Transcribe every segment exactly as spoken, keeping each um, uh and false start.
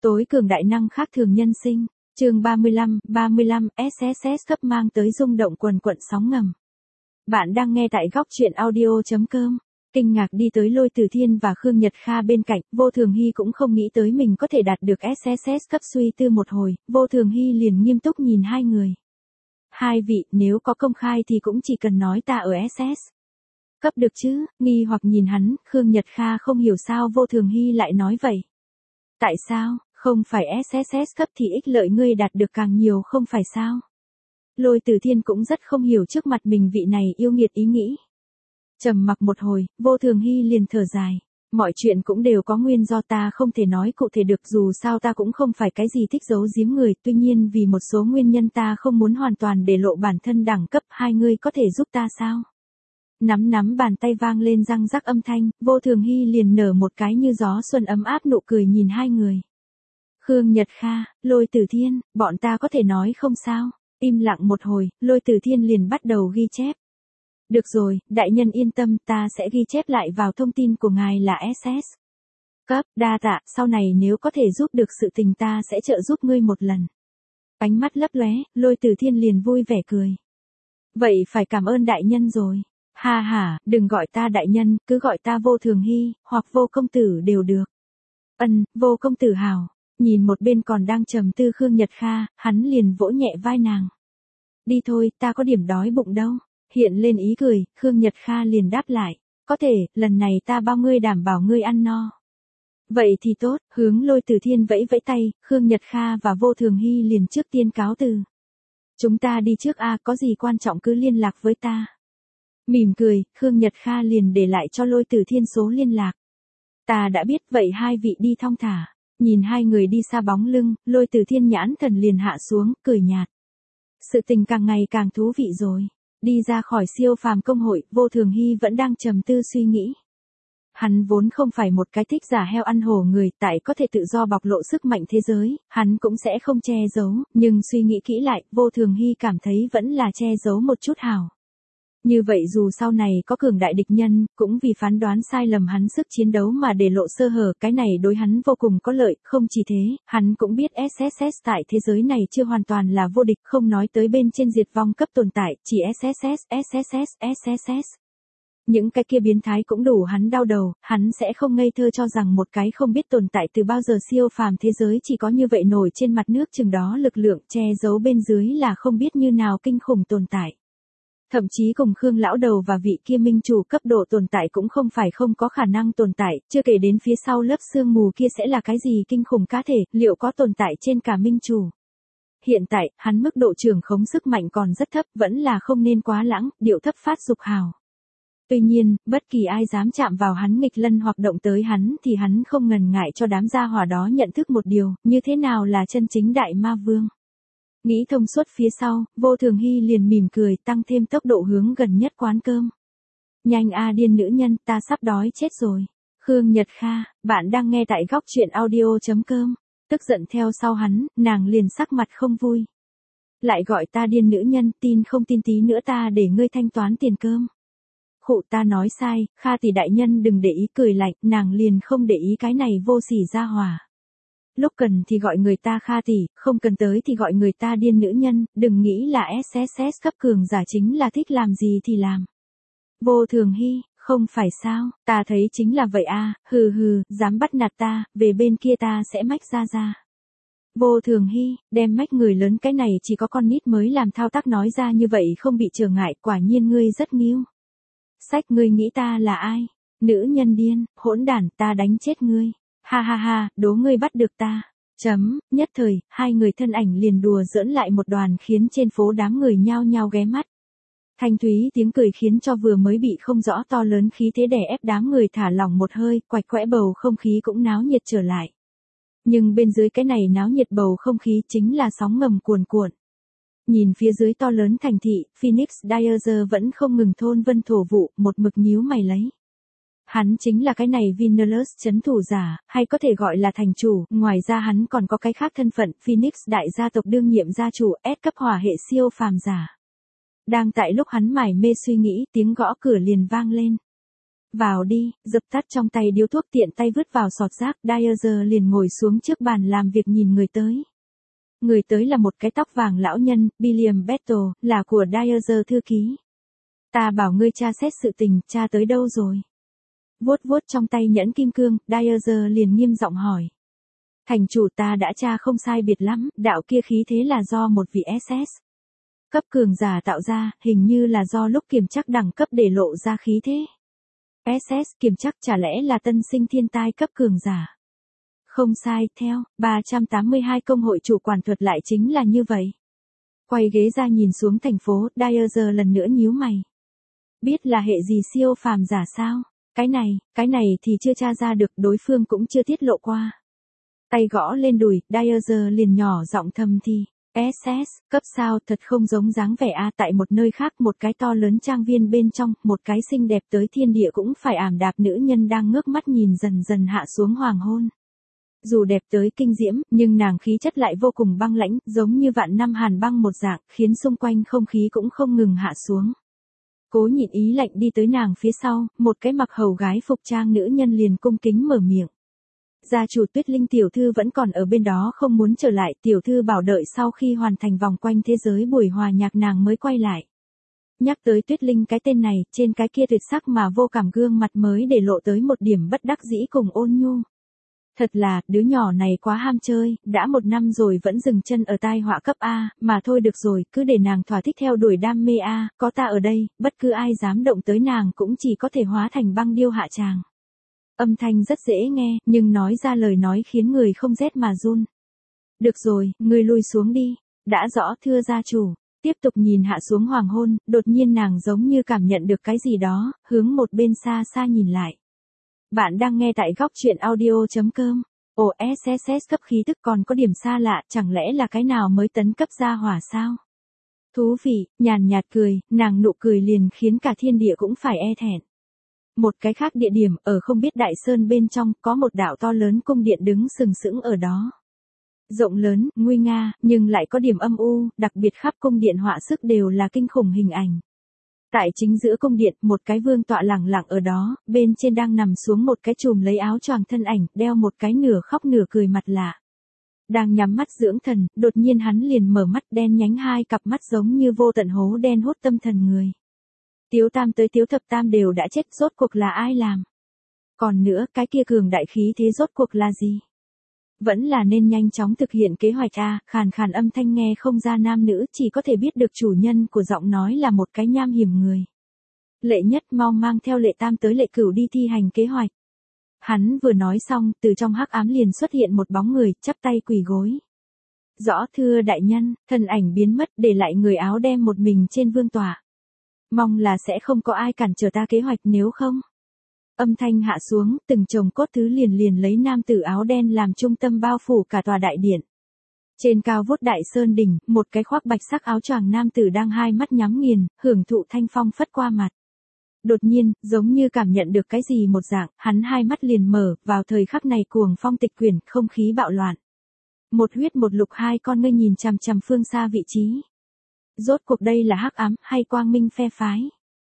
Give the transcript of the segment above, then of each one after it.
Tối cường đại năng khác thường nhân sinh, chương ba mươi lăm, ba mươi lăm, ét ét ét cấp mang tới rung động quần quận sóng ngầm. Bạn đang nghe tại góc truyện audio chấm com. Kinh ngạc đi tới Lôi Tử Thiên và Khương Nhật Kha bên cạnh, Vô Thường Hy cũng không nghĩ tới mình có thể đạt được ét ét ét cấp, suy tư một hồi, Vô Thường Hy liền nghiêm túc nhìn hai người. Hai vị, nếu có công khai thì cũng chỉ cần nói ta ở ét ét cấp được chứ, nghi hoặc nhìn hắn, Khương Nhật Kha không hiểu sao Vô Thường Hy lại nói vậy. Tại sao, không phải ét ét ét cấp thì ích lợi ngươi đạt được càng nhiều không phải sao? Lôi Tử Thiên cũng rất không hiểu trước mặt mình vị này yêu nghiệt ý nghĩ. Trầm mặc một hồi, Vô Thường Hy liền thở dài. Mọi chuyện cũng đều có nguyên do, ta không thể nói cụ thể được, dù sao ta cũng không phải cái gì thích giấu giếm người, tuy nhiên vì một số nguyên nhân ta không muốn hoàn toàn để lộ bản thân đẳng cấp, hai ngươi có thể giúp ta sao? Nắm nắm bàn tay vang lên răng rắc âm thanh, Vô Thường Hy liền nở một cái như gió xuân ấm áp nụ cười nhìn hai người. Khương Nhật Kha, Lôi Tử Thiên, bọn ta có thể nói không sao? Im lặng một hồi, Lôi Tử Thiên liền bắt đầu ghi chép. Được rồi, đại nhân yên tâm, ta sẽ ghi chép lại vào thông tin của ngài là ét ét cấp, đa tạ, sau này nếu có thể giúp được sự tình ta sẽ trợ giúp ngươi một lần. Ánh mắt lấp lóe, Lôi Tử Thiên liền vui vẻ cười. Vậy phải cảm ơn đại nhân rồi. Ha ha, đừng gọi ta đại nhân, cứ gọi ta Vô Thường Hy, hoặc Vô công tử đều được. Ân, Vô công tử hào. Nhìn một bên còn đang trầm tư Khương Nhật Kha, hắn liền vỗ nhẹ vai nàng. Đi thôi, ta có điểm đói bụng đâu. Hiện lên ý cười, Khương Nhật Kha liền đáp lại. Có thể, lần này ta bao ngươi đảm bảo ngươi ăn no. Vậy thì tốt, hướng Lôi Tử Thiên vẫy vẫy tay, Khương Nhật Kha và Vô Thường Hy liền trước tiên cáo từ. Chúng ta đi trước a, có gì quan trọng cứ liên lạc với ta. Mỉm cười, Khương Nhật Kha liền để lại cho Lôi Tử Thiên số liên lạc. Ta đã biết, vậy hai vị đi thong thả. Nhìn hai người đi xa bóng lưng, Lôi Tử Thiên nhãn thần liền hạ xuống, cười nhạt. Sự tình càng ngày càng thú vị rồi. Đi ra khỏi siêu phàm công hội, Vô Thường Hy vẫn đang trầm tư suy nghĩ. Hắn vốn không phải một cái thích giả heo ăn hổ người, tại có thể tự do bộc lộ sức mạnh thế giới, hắn cũng sẽ không che giấu, nhưng suy nghĩ kỹ lại, Vô Thường Hy cảm thấy vẫn là che giấu một chút hảo. Như vậy dù sau này có cường đại địch nhân, cũng vì phán đoán sai lầm hắn sức chiến đấu mà để lộ sơ hở, cái này đối hắn vô cùng có lợi, không chỉ thế, hắn cũng biết ét ét ét tại thế giới này chưa hoàn toàn là vô địch, không nói tới bên trên diệt vong cấp tồn tại, chỉ ét ét ét, ét ét ét, ét ét ét. Những cái kia biến thái cũng đủ hắn đau đầu, hắn sẽ không ngây thơ cho rằng một cái không biết tồn tại từ bao giờ siêu phàm thế giới chỉ có như vậy nổi trên mặt nước chừng đó lực lượng che giấu bên dưới là không biết như nào kinh khủng tồn tại. Thậm chí cùng Khương lão đầu và vị kia minh chủ cấp độ tồn tại cũng không phải không có khả năng tồn tại, chưa kể đến phía sau lớp sương mù kia sẽ là cái gì kinh khủng cá thể, liệu có tồn tại trên cả minh chủ. Hiện tại, hắn mức độ trưởng khống sức mạnh còn rất thấp, vẫn là không nên quá lãng, điệu thấp phát dục hào. Tuy nhiên, bất kỳ ai dám chạm vào hắn nghịch lân hoặc động tới hắn thì hắn không ngần ngại cho đám gia hỏa đó nhận thức một điều, như thế nào là chân chính đại ma vương. Nghĩ thông suốt phía sau, Vô Thường Hy liền mỉm cười, tăng thêm tốc độ hướng gần nhất quán cơm. Nhanh a điên nữ nhân, ta sắp đói chết rồi. Khương Nhật Kha, bạn đang nghe tại góc truyện audio chấm com. Tức giận theo sau hắn, nàng liền sắc mặt không vui. Lại gọi ta điên nữ nhân, tin không tin tí nữa ta để ngươi thanh toán tiền cơm. Khụ, ta nói sai, Kha tỷ đại nhân đừng để ý, cười lạnh, nàng liền không để ý cái này vô sỉ ra hỏa. Lúc cần thì gọi người ta Kha tỷ, không cần tới thì gọi người ta điên nữ nhân, đừng nghĩ là ét ét ét cấp cường giả chính là thích làm gì thì làm. Vô Thường Hy, không phải sao, ta thấy chính là vậy a, hừ hừ, dám bắt nạt ta, về bên kia ta sẽ mách ra ra. Vô Thường Hy, đem mách người lớn cái này chỉ có con nít mới làm thao tác, nói ra như vậy không bị trở ngại, quả nhiên ngươi rất nghiêu. Sách, ngươi nghĩ ta là ai? Nữ nhân điên, hỗn đản, ta đánh chết ngươi. Ha ha ha, đố ngươi bắt được ta. Chấm, nhất thời, hai người thân ảnh liền đùa giỡn lại một đoàn khiến trên phố đám người nhao nhao ghé mắt. Thanh thúy tiếng cười khiến cho vừa mới bị không rõ to lớn khí thế đè ép đám người thả lỏng một hơi, quạch quẽ bầu không khí cũng náo nhiệt trở lại. Nhưng bên dưới cái này náo nhiệt bầu không khí chính là sóng ngầm cuồn cuộn. Nhìn phía dưới to lớn thành thị, Phoenix Dyer vẫn không ngừng thôn vân thổ vụ, một mực nhíu mày lấy. Hắn chính là cái này Vinelus chấn thủ giả, hay có thể gọi là thành chủ, ngoài ra hắn còn có cái khác thân phận, Phoenix đại gia tộc đương nhiệm gia chủ, S cấp hỏa hệ siêu phàm giả. Đang tại lúc hắn mải mê suy nghĩ, tiếng gõ cửa liền vang lên. Vào đi, dập tắt trong tay điếu thuốc tiện tay vứt vào sọt rác, Dyer liền ngồi xuống trước bàn làm việc nhìn người tới. Người tới là một cái tóc vàng lão nhân, William Battle, là của Dyer thư ký. Ta bảo ngươi tra xét sự tình, tra tới đâu rồi? Vuốt vuốt trong tay nhẫn kim cương, Dyer liền nghiêm giọng hỏi. Thành chủ, ta đã tra không sai biệt lắm, đạo kia khí thế là do một vị ét ét cấp cường giả tạo ra, hình như là do lúc kiểm chắc đẳng cấp để lộ ra khí thế. ét ét kiểm chắc chả lẽ là tân sinh thiên tai cấp cường giả? Không sai, theo ba trăm tám mươi hai công hội chủ quản thuật lại chính là như vậy. Quay ghế ra nhìn xuống thành phố, Dyer lần nữa nhíu mày. Biết là hệ gì siêu phàm giả sao? Cái này, cái này thì chưa tra ra được, đối phương cũng chưa tiết lộ qua. Tay gõ lên đùi, Dyer liền nhỏ giọng thầm thì. ét ét, cấp sao, thật không giống dáng vẻ a. Tại một nơi khác, một cái to lớn trang viên bên trong, một cái xinh đẹp tới thiên địa cũng phải ảm đạp nữ nhân đang ngước mắt nhìn dần dần hạ xuống hoàng hôn. Dù đẹp tới kinh diễm, nhưng nàng khí chất lại vô cùng băng lãnh, giống như vạn năm hàn băng một dạng, khiến xung quanh không khí cũng không ngừng hạ xuống. Cố nhịn ý lạnh đi tới nàng phía sau, một cái mặc hầu gái phục trang nữ nhân liền cung kính mở miệng. Gia chủ Tuyết Linh tiểu thư vẫn còn ở bên đó không muốn trở lại, tiểu thư bảo đợi sau khi hoàn thành vòng quanh thế giới buổi hòa nhạc nàng mới quay lại. Nhắc tới Tuyết Linh cái tên này, trên cái kia tuyệt sắc mà vô cảm gương mặt mới để lộ tới một điểm bất đắc dĩ cùng ôn nhu. Thật là, đứa nhỏ này quá ham chơi, đã một năm rồi vẫn dừng chân ở tai họa cấp A, mà thôi được rồi, cứ để nàng thỏa thích theo đuổi đam mê A, có ta ở đây, bất cứ ai dám động tới nàng cũng chỉ có thể hóa thành băng điêu hạ tràng. Âm thanh rất dễ nghe, nhưng nói ra lời nói khiến người không rét mà run. Được rồi, ngươi lui xuống đi. Đã rõ, thưa gia chủ. Tiếp tục nhìn hạ xuống hoàng hôn, đột nhiên nàng giống như cảm nhận được cái gì đó, hướng một bên xa xa nhìn lại. Bạn đang nghe tại góc truyện audio chấm com. Ồ, ét ét ét cấp khí tức còn có điểm xa lạ, chẳng lẽ là cái nào mới tấn cấp ra hỏa sao? Thú vị, nhàn nhạt cười, nàng nụ cười liền khiến cả thiên địa cũng phải e thẹn. Một cái khác địa điểm, ở không biết đại sơn bên trong, có một đạo to lớn cung điện đứng sừng sững ở đó. Rộng lớn, nguy nga, nhưng lại có điểm âm u, đặc biệt khắp cung điện họa sức đều là kinh khủng hình ảnh. Tại chính giữa cung điện, một cái vương tọa lẳng lặng ở đó, bên trên đang nằm xuống một cái chùm lấy áo choàng thân ảnh, đeo một cái nửa khóc nửa cười mặt lạ. Đang nhắm mắt dưỡng thần, đột nhiên hắn liền mở mắt, đen nhánh hai cặp mắt giống như vô tận hố đen hút tâm thần người. Tiếu tam tới tiếu thập tam đều đã chết, rốt cuộc là ai làm? Còn nữa, cái kia cường đại khí thế rốt cuộc là gì? Vẫn là nên nhanh chóng thực hiện kế hoạch a. Khàn khàn âm thanh nghe không ra nam nữ, chỉ có thể biết được chủ nhân của giọng nói là một cái nham hiểm người. Lệ Nhất mau mang theo Lệ Tam tới Lệ Cửu đi thi hành kế hoạch. Hắn vừa nói xong, từ trong hắc ám liền xuất hiện một bóng người, chắp tay quỳ gối. Rõ thưa đại nhân, thân ảnh biến mất, để lại người áo đen một mình trên vương tọa. Mong là sẽ không có ai cản trở ta kế hoạch, nếu không. Âm thanh hạ xuống, từng chồng cốt thứ liền liền lấy nam tử áo đen làm trung tâm bao phủ cả tòa đại điện. Trên cao vút đại sơn đỉnh, một cái khoác bạch sắc áo choàng nam tử đang hai mắt nhắm nghiền, hưởng thụ thanh phong phất qua mặt. Đột nhiên, giống như cảm nhận được cái gì một dạng, hắn hai mắt liền mở, vào thời khắc này cuồng phong tịch quyển, không khí bạo loạn. Một huyết một lục hai con ngươi nhìn chằm chằm phương xa vị trí. Rốt cuộc đây là hắc ám hay quang minh phe phái?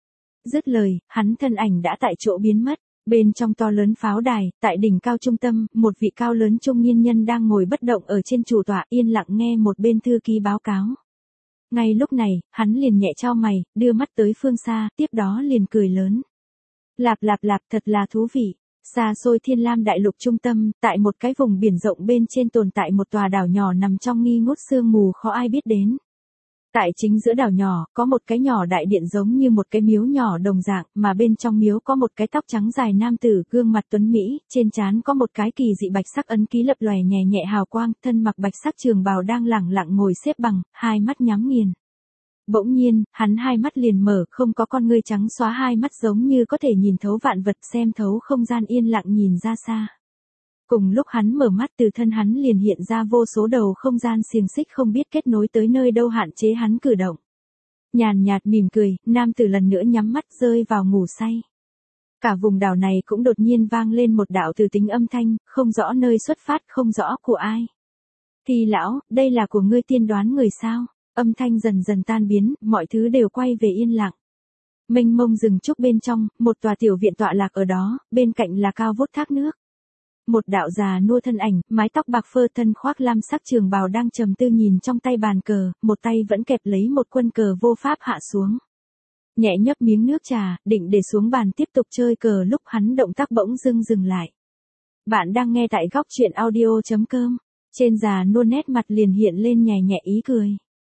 Dứt lời, hắn thân ảnh đã tại chỗ biến mất. Bên trong to lớn pháo đài, tại đỉnh cao trung tâm, một vị cao lớn trung niên nhân đang ngồi bất động ở trên chủ tọa, yên lặng nghe một bên thư ký báo cáo. Ngay lúc này, hắn liền nhẹ chau mày, đưa mắt tới phương xa, tiếp đó liền cười lớn. Lạp lạp lạp, thật là thú vị. Xa xôi Thiên Lam đại lục trung tâm, tại một cái vùng biển rộng bên trên tồn tại một tòa đảo nhỏ nằm trong nghi ngút sương mù khó ai biết đến. Tại chính giữa đảo nhỏ, có một cái nhỏ đại điện giống như một cái miếu nhỏ đồng dạng, mà bên trong miếu có một cái tóc trắng dài nam tử, gương mặt tuấn mỹ, trên trán có một cái kỳ dị bạch sắc ấn ký lập lòe nhẹ nhẹ hào quang, thân mặc bạch sắc trường bào đang lẳng lặng ngồi xếp bằng, hai mắt nhắm nghiền. Bỗng nhiên, hắn hai mắt liền mở, không có con ngươi trắng xóa, hai mắt giống như có thể nhìn thấu vạn vật, xem thấu không gian, yên lặng nhìn ra xa. Cùng lúc hắn mở mắt, từ thân hắn liền hiện ra vô số đầu không gian xiềng xích không biết kết nối tới nơi đâu, hạn chế hắn cử động. Nhàn nhạt mỉm cười, nam tử lần nữa nhắm mắt rơi vào ngủ say. Cả vùng đảo này cũng đột nhiên vang lên một đạo từ tính âm thanh, không rõ nơi xuất phát, không rõ của ai. Thì lão, đây là của ngươi tiên đoán người sao? Âm thanh dần dần tan biến, mọi thứ đều quay về yên lặng. Mênh mông rừng trúc bên trong, một tòa tiểu viện tọa lạc ở đó, bên cạnh là cao vút thác nước. Một đạo già nua thân ảnh, mái tóc bạc phơ, thân khoác lam sắc trường bào đang trầm tư nhìn trong tay bàn cờ, một tay vẫn kẹp lấy một quân cờ vô pháp hạ xuống. Nhẹ nhấp miếng nước trà, định để xuống bàn tiếp tục chơi cờ lúc hắn động tác bỗng dưng dừng lại. Bạn đang nghe tại góc truyện audio chấm com. Trên già nua nét mặt liền hiện lên nhẹ nhẹ ý cười.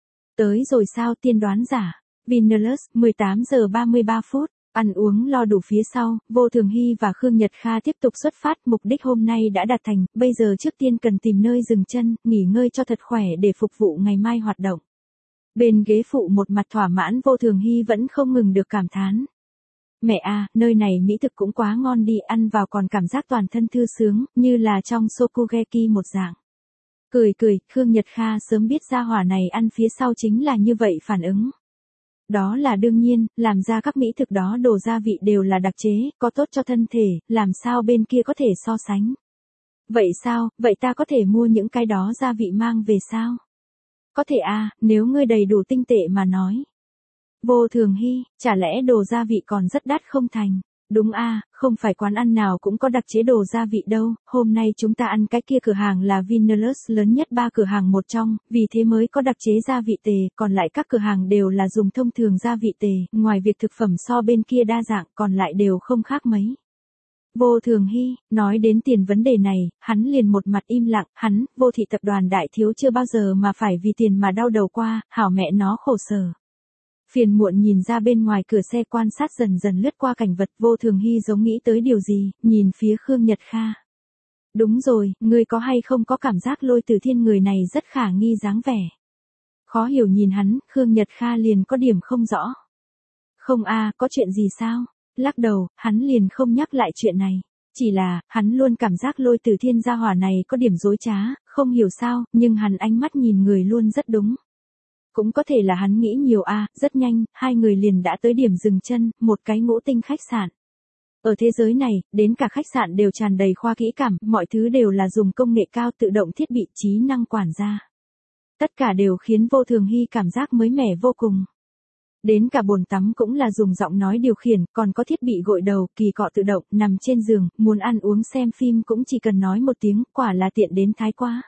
Tới rồi sao tiên đoán giả. Vinalus, mười tám giờ ba mươi ba phút. Ăn uống lo đủ phía sau, Vô Thường Hy và Khương Nhật Kha tiếp tục xuất phát, mục đích hôm nay đã đạt thành, bây giờ trước tiên cần tìm nơi dừng chân, nghỉ ngơi cho thật khỏe để phục vụ ngày mai hoạt động. Bên ghế phụ một mặt thỏa mãn Vô Thường Hy vẫn không ngừng được cảm thán. Mẹ à, nơi này mỹ thực cũng quá ngon đi, ăn vào còn cảm giác toàn thân thư sướng, như là trong Shokugeki một dạng. Cười cười, Khương Nhật Kha sớm biết ra hỏa này ăn phía sau chính là như vậy phản ứng. Đó là đương nhiên, làm ra các mỹ thực đó đồ gia vị đều là đặc chế, có tốt cho thân thể, làm sao bên kia có thể so sánh. Vậy sao, vậy ta có thể mua những cái đó gia vị mang về sao? Có thể à, nếu ngươi đầy đủ tinh tệ mà nói. Vô Thường Hy, chả lẽ đồ gia vị còn rất đắt không thành? Đúng à, không phải quán ăn nào cũng có đặc chế đồ gia vị đâu, hôm nay chúng ta ăn cái kia cửa hàng là Vinalus lớn nhất ba cửa hàng một trong, vì thế mới có đặc chế gia vị tề, còn lại các cửa hàng đều là dùng thông thường gia vị tề, ngoài việc thực phẩm so bên kia đa dạng, còn lại đều không khác mấy. Vô Thường Hy, nói đến tiền vấn đề này, hắn liền một mặt im lặng, hắn, Vô thị tập đoàn đại thiếu chưa bao giờ mà phải vì tiền mà đau đầu qua, hảo mẹ nó khổ sở. Phiền muộn nhìn ra bên ngoài cửa xe quan sát dần dần lướt qua cảnh vật, Vô Thường Hy giống nghĩ tới điều gì, nhìn phía Khương Nhật Kha. Đúng rồi, ngươi có hay không có cảm giác Lôi Tử Thiên người này rất khả nghi dáng vẻ. Khó hiểu nhìn hắn, Khương Nhật Kha liền có điểm không rõ. Không a, có chuyện gì sao? Lắc đầu, hắn liền không nhắc lại chuyện này. Chỉ là, hắn luôn cảm giác Lôi Tử Thiên gia hỏa này có điểm dối trá, không hiểu sao, nhưng hắn ánh mắt nhìn người luôn rất đúng. Cũng có thể là hắn nghĩ nhiều a, à, rất nhanh, hai người liền đã tới điểm dừng chân, một cái ngũ tinh khách sạn. Ở thế giới này, đến cả khách sạn đều tràn đầy khoa kỹ cảm, mọi thứ đều là dùng công nghệ cao tự động thiết bị trí năng quản gia. Tất cả đều khiến Vô Thường Hy cảm giác mới mẻ vô cùng. Đến cả bồn tắm cũng là dùng giọng nói điều khiển, còn có thiết bị gội đầu, kỳ cọ tự động, nằm trên giường, muốn ăn uống xem phim cũng chỉ cần nói một tiếng, quả là tiện đến thái quá.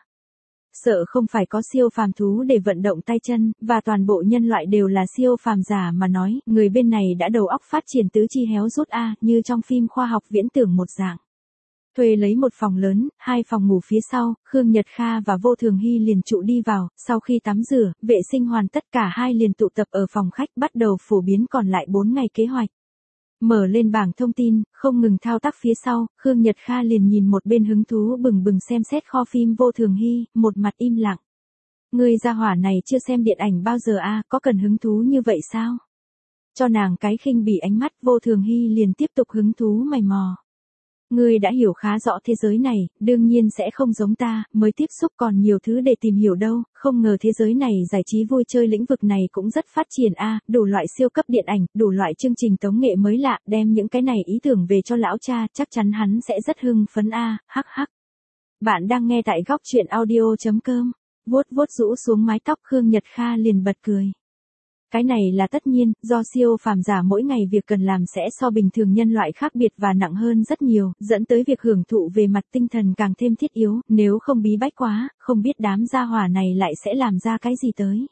Sợ không phải có siêu phàm thú để vận động tay chân, và toàn bộ nhân loại đều là siêu phàm giả mà nói, người bên này đã đầu óc phát triển tứ chi héo rút a, như trong phim khoa học viễn tưởng một dạng. Thuê lấy một phòng lớn, hai phòng ngủ phía sau, Khương Nhật Kha và Vô Thường Hy liền trụ đi vào, sau khi tắm rửa, vệ sinh hoàn tất cả hai liền tụ tập ở phòng khách bắt đầu phổ biến còn lại bốn ngày kế hoạch. Mở lên bảng thông tin, không ngừng thao tác phía sau, Khương Nhật Kha liền nhìn một bên hứng thú bừng bừng xem xét kho phim Vô Thường Hy, một mặt im lặng. Người gia hỏa này chưa xem điện ảnh bao giờ a, có cần hứng thú như vậy sao? Cho nàng cái khinh bỉ ánh mắt, Vô Thường Hy liền tiếp tục hứng thú mày mò. Ngươi đã hiểu khá rõ thế giới này, đương nhiên sẽ không giống ta, mới tiếp xúc còn nhiều thứ để tìm hiểu đâu, không ngờ thế giới này giải trí vui chơi lĩnh vực này cũng rất phát triển a, à, đủ loại siêu cấp điện ảnh, đủ loại chương trình tống nghệ mới lạ, đem những cái này ý tưởng về cho lão cha, chắc chắn hắn sẽ rất hưng phấn a, à, hắc hắc. Bạn đang nghe tại góc truyện audio chấm com, vuốt vuốt rũ xuống mái tóc Khương Nhật Kha liền bật cười. Cái này là tất nhiên, do siêu phàm giả mỗi ngày việc cần làm sẽ so bình thường nhân loại khác biệt và nặng hơn rất nhiều, dẫn tới việc hưởng thụ về mặt tinh thần càng thêm thiết yếu, nếu không bí bách quá, không biết đám gia hỏa này lại sẽ làm ra cái gì tới.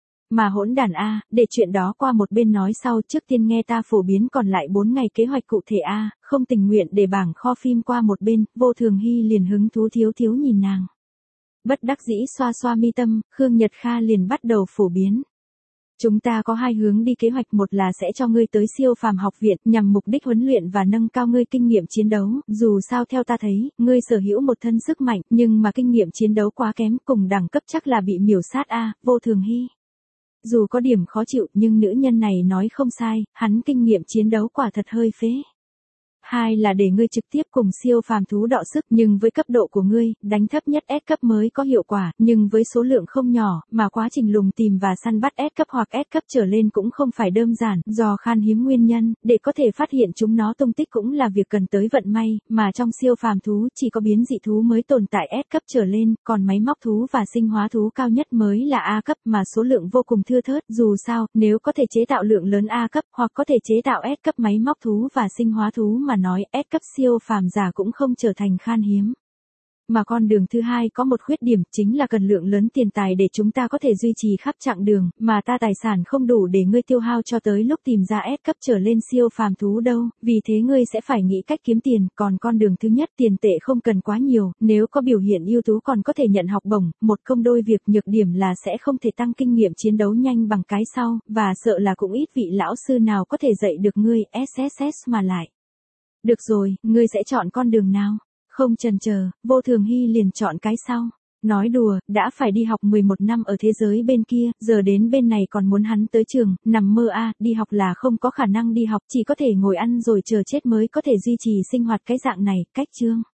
Mà hỗn đàn a, để chuyện đó qua một bên nói sau, trước tiên nghe ta phổ biến còn lại bốn ngày kế hoạch cụ thể a, không tình nguyện để bảng kho phim qua một bên, Vô Thường Hy liền hứng thú thiếu thiếu nhìn nàng. Bất đắc dĩ xoa xoa mi tâm, Khương Nhật Kha liền bắt đầu phổ biến. Chúng ta có hai hướng đi kế hoạch, một là sẽ cho ngươi tới siêu phàm học viện nhằm mục đích huấn luyện và nâng cao ngươi kinh nghiệm chiến đấu, dù sao theo ta thấy, ngươi sở hữu một thân sức mạnh, nhưng mà kinh nghiệm chiến đấu quá kém, cùng đẳng cấp chắc là bị miểu sát a, Vô Thường Hy. Dù có điểm khó chịu, nhưng nữ nhân này nói không sai, hắn kinh nghiệm chiến đấu quả thật hơi phế. hai là để ngươi trực tiếp cùng siêu phàm thú đọ sức, nhưng với cấp độ của ngươi, đánh thấp nhất S cấp mới có hiệu quả, nhưng với số lượng không nhỏ, mà quá trình lùng tìm và săn bắt S cấp hoặc S cấp trở lên cũng không phải đơn giản, do khan hiếm nguyên nhân, để có thể phát hiện chúng nó tung tích cũng là việc cần tới vận may, mà trong siêu phàm thú chỉ có biến dị thú mới tồn tại S cấp trở lên, còn máy móc thú và sinh hóa thú cao nhất mới là A cấp mà số lượng vô cùng thưa thớt, dù sao, nếu có thể chế tạo lượng lớn A cấp hoặc có thể chế tạo S cấp máy móc thú và sinh hóa thú mà nói, S cấp siêu phàm giả cũng không trở thành khan hiếm. Mà con đường thứ hai có một khuyết điểm, chính là cần lượng lớn tiền tài để chúng ta có thể duy trì khắp chặng đường, mà ta tài sản không đủ để ngươi tiêu hao cho tới lúc tìm ra S cấp trở lên siêu phàm thú đâu, vì thế ngươi sẽ phải nghĩ cách kiếm tiền, còn con đường thứ nhất tiền tệ không cần quá nhiều, nếu có biểu hiện ưu tú còn có thể nhận học bổng, một công đôi việc, nhược điểm là sẽ không thể tăng kinh nghiệm chiến đấu nhanh bằng cái sau, và sợ là cũng ít vị lão sư nào có thể dạy được ngươi ét ét ét mà lại. Được rồi, ngươi sẽ chọn con đường nào? Không chần chờ, Vô Thường Hy liền chọn cái sau. Nói đùa, đã phải đi học mười một năm ở thế giới bên kia, giờ đến bên này còn muốn hắn tới trường, nằm mơ a, à, đi học là không có khả năng đi học, chỉ có thể ngồi ăn rồi chờ chết mới có thể duy trì sinh hoạt cái dạng này, cách chương.